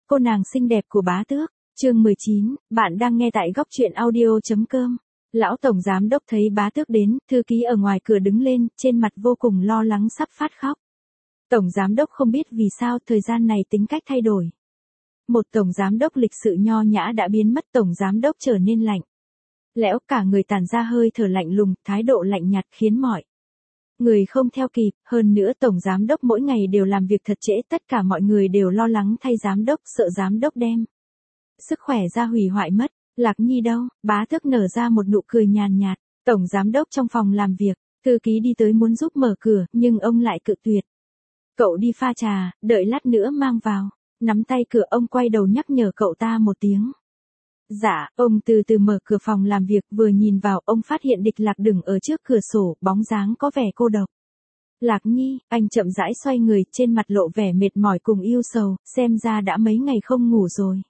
Cô nàng xinh đẹp của bá tước, chương 19, bạn đang nghe tại góc truyện audio.com. Lão tổng giám đốc thấy bá tước đến, thư ký ở ngoài cửa đứng lên, trên mặt vô cùng lo lắng sắp phát khóc. Tổng giám đốc không biết vì sao thời gian này tính cách thay đổi. Một tổng giám đốc lịch sự nho nhã đã biến mất, tổng giám đốc trở nên lạnh lẽo, cả người tản ra hơi thở lạnh lùng, thái độ lạnh nhạt khiến mọi người không theo kịp. Hơn nữa tổng giám đốc mỗi ngày đều làm việc thật trễ, tất cả mọi người đều lo lắng thay giám đốc, sợ giám đốc đem sức khỏe ra hủy hoại mất. Lạc Nhi đâu? Bá tước nở ra một nụ cười nhàn nhạt. Tổng giám đốc trong phòng làm việc, thư ký đi tới muốn giúp mở cửa, nhưng ông lại cự tuyệt. Cậu đi pha trà, đợi lát nữa mang vào. Nắm tay cửa, ông quay đầu nhắc nhở cậu ta một tiếng. Dạ, ông từ từ mở cửa phòng làm việc, vừa nhìn vào, ông phát hiện Địch Lạc đứng ở trước cửa sổ, bóng dáng có vẻ cô độc. Lạc Nhi, anh chậm rãi xoay người, trên mặt lộ vẻ mệt mỏi cùng yêu sầu, xem ra đã mấy ngày không ngủ rồi.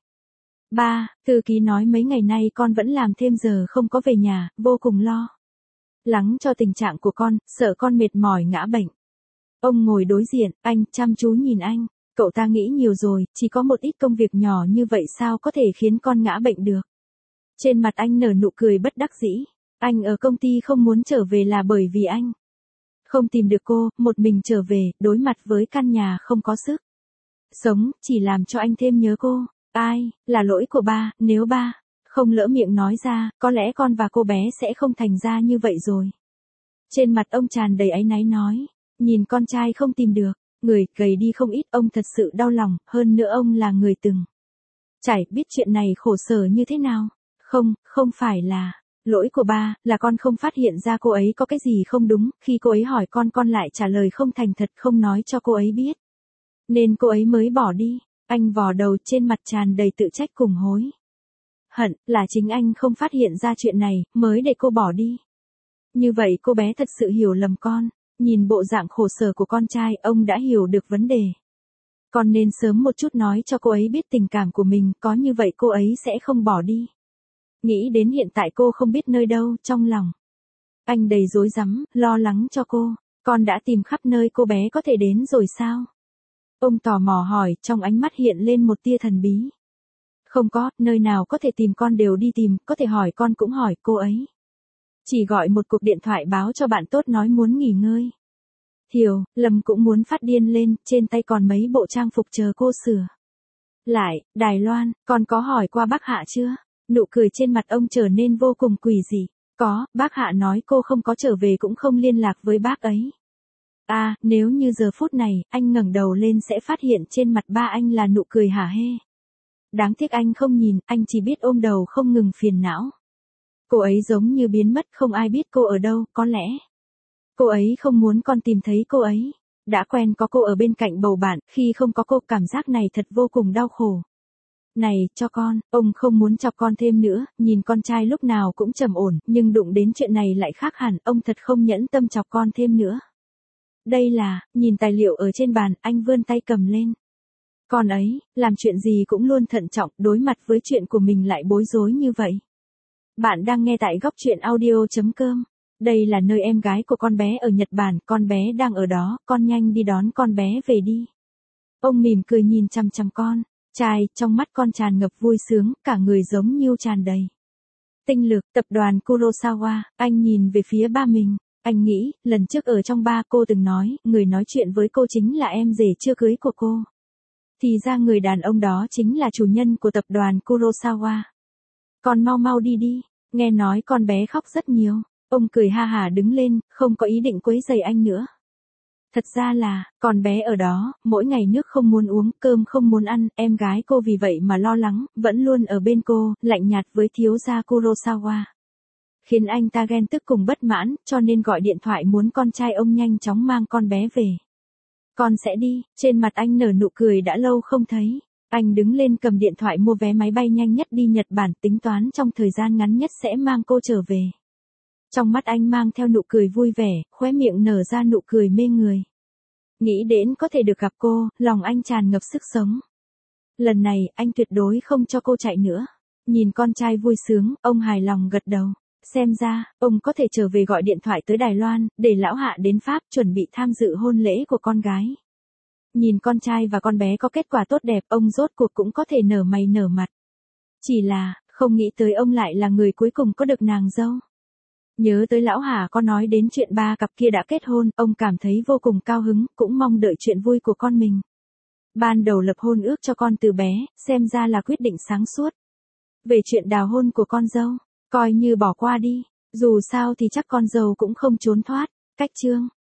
Ba, thư ký nói mấy ngày nay con vẫn làm thêm giờ không có về nhà, vô cùng lo lắng cho tình trạng của con, sợ con mệt mỏi ngã bệnh. Ông ngồi đối diện, anh chăm chú nhìn anh. Cậu ta nghĩ nhiều rồi, chỉ có một ít công việc nhỏ như vậy sao có thể khiến con ngã bệnh được. Trên mặt anh nở nụ cười bất đắc dĩ. Anh ở công ty không muốn trở về là bởi vì anh không tìm được cô, một mình trở về, đối mặt với căn nhà không có sức sống, chỉ làm cho anh thêm nhớ cô. Ai, là lỗi của ba, nếu ba không lỡ miệng nói ra, có lẽ con và cô bé sẽ không thành ra như vậy rồi. Trên mặt ông tràn đầy áy náy nói, nhìn con trai không tìm được, người gầy đi không ít, ông thật sự đau lòng, hơn nữa ông là người từng trải, biết chuyện này khổ sở như thế nào. Không phải là lỗi của ba, là con không phát hiện ra cô ấy có cái gì không đúng, khi cô ấy hỏi con lại trả lời không thành thật, không nói cho cô ấy biết. Nên cô ấy mới bỏ đi. Anh vò đầu, trên mặt tràn đầy tự trách cùng hối hận, là chính anh không phát hiện ra chuyện này, mới để cô bỏ đi. Như vậy cô bé thật sự hiểu lầm con. Nhìn bộ dạng khổ sở của con trai, ông đã hiểu được vấn đề. Con nên sớm một chút nói cho cô ấy biết tình cảm của mình, có như vậy cô ấy sẽ không bỏ đi. Nghĩ đến hiện tại cô không biết nơi đâu, trong lòng anh đầy rối rắm, lo lắng cho cô. Con đã tìm khắp nơi cô bé có thể đến rồi sao? Ông tò mò hỏi, trong ánh mắt hiện lên một tia thần bí. Không có, nơi nào có thể tìm con đều đi tìm, có thể hỏi con cũng hỏi, cô ấy chỉ gọi một cuộc điện thoại báo cho bạn tốt nói muốn nghỉ ngơi. Hiểu, Lâm cũng muốn phát điên lên, trên tay còn mấy bộ trang phục chờ cô sửa lại. Đài Loan, con có hỏi qua bác Hạ chưa? Nụ cười trên mặt ông trở nên vô cùng quỷ dị. Có, bác Hạ nói cô không có trở về cũng không liên lạc với bác ấy. À, nếu như giờ phút này, anh ngẩng đầu lên sẽ phát hiện trên mặt ba anh là nụ cười hả hê. Đáng tiếc anh không nhìn, anh chỉ biết ôm đầu không ngừng phiền não. Cô ấy giống như biến mất, không ai biết cô ở đâu, có lẽ cô ấy không muốn con tìm thấy cô ấy. Đã quen có cô ở bên cạnh bầu bạn, khi không có cô, cảm giác này thật vô cùng đau khổ. Này, cho con, ông không muốn chọc con thêm nữa, nhìn con trai lúc nào cũng trầm ổn, nhưng đụng đến chuyện này lại khác hẳn, ông thật không nhẫn tâm chọc con thêm nữa. Đây là, nhìn tài liệu ở trên bàn, anh vươn tay cầm lên. Con ấy, làm chuyện gì cũng luôn thận trọng, đối mặt với chuyện của mình lại bối rối như vậy. Bạn đang nghe tại góc truyện audio.com. Đây là nơi em gái của con bé ở Nhật Bản, con bé đang ở đó, con nhanh đi đón con bé về đi. Ông mỉm cười nhìn chằm chằm con trai, trong mắt con tràn ngập vui sướng, cả người giống như tràn đầy tinh lực. Tập đoàn Kurosawa, anh nhìn về phía ba mình. Anh nghĩ, lần trước ở trong ba cô từng nói, người nói chuyện với cô chính là em rể chưa cưới của cô. Thì ra người đàn ông đó chính là chủ nhân của tập đoàn Kurosawa. Con mau đi đi, nghe nói con bé khóc rất nhiều. Ông cười ha hả đứng lên, không có ý định quấy rầy anh nữa. Thật ra là, con bé ở đó, mỗi ngày nước không muốn uống, cơm không muốn ăn, em gái cô vì vậy mà lo lắng, vẫn luôn ở bên cô, lạnh nhạt với thiếu gia Kurosawa. Khiến anh ta ghen tức cùng bất mãn, cho nên gọi điện thoại muốn con trai ông nhanh chóng mang con bé về. Con sẽ đi, trên mặt anh nở nụ cười đã lâu không thấy. Anh đứng lên cầm điện thoại mua vé máy bay nhanh nhất đi Nhật Bản, tính toán trong thời gian ngắn nhất sẽ mang cô trở về. Trong mắt anh mang theo nụ cười vui vẻ, khóe miệng nở ra nụ cười mê người. Nghĩ đến có thể được gặp cô, lòng anh tràn ngập sức sống. Lần này, anh tuyệt đối không cho cô chạy nữa. Nhìn con trai vui sướng, ông hài lòng gật đầu. Xem ra, ông có thể trở về gọi điện thoại tới Đài Loan, để lão Hạ đến Pháp chuẩn bị tham dự hôn lễ của con gái. Nhìn con trai và con bé có kết quả tốt đẹp, ông rốt cuộc cũng có thể nở mày nở mặt. Chỉ là, không nghĩ tới ông lại là người cuối cùng có được nàng dâu. Nhớ tới lão Hà có nói đến chuyện ba cặp kia đã kết hôn, ông cảm thấy vô cùng cao hứng, cũng mong đợi chuyện vui của con mình. Ban đầu lập hôn ước cho con từ bé, xem ra là quyết định sáng suốt. Về chuyện đào hôn của con dâu, coi như bỏ qua đi, dù sao thì chắc con dâu cũng không trốn thoát. Cách chương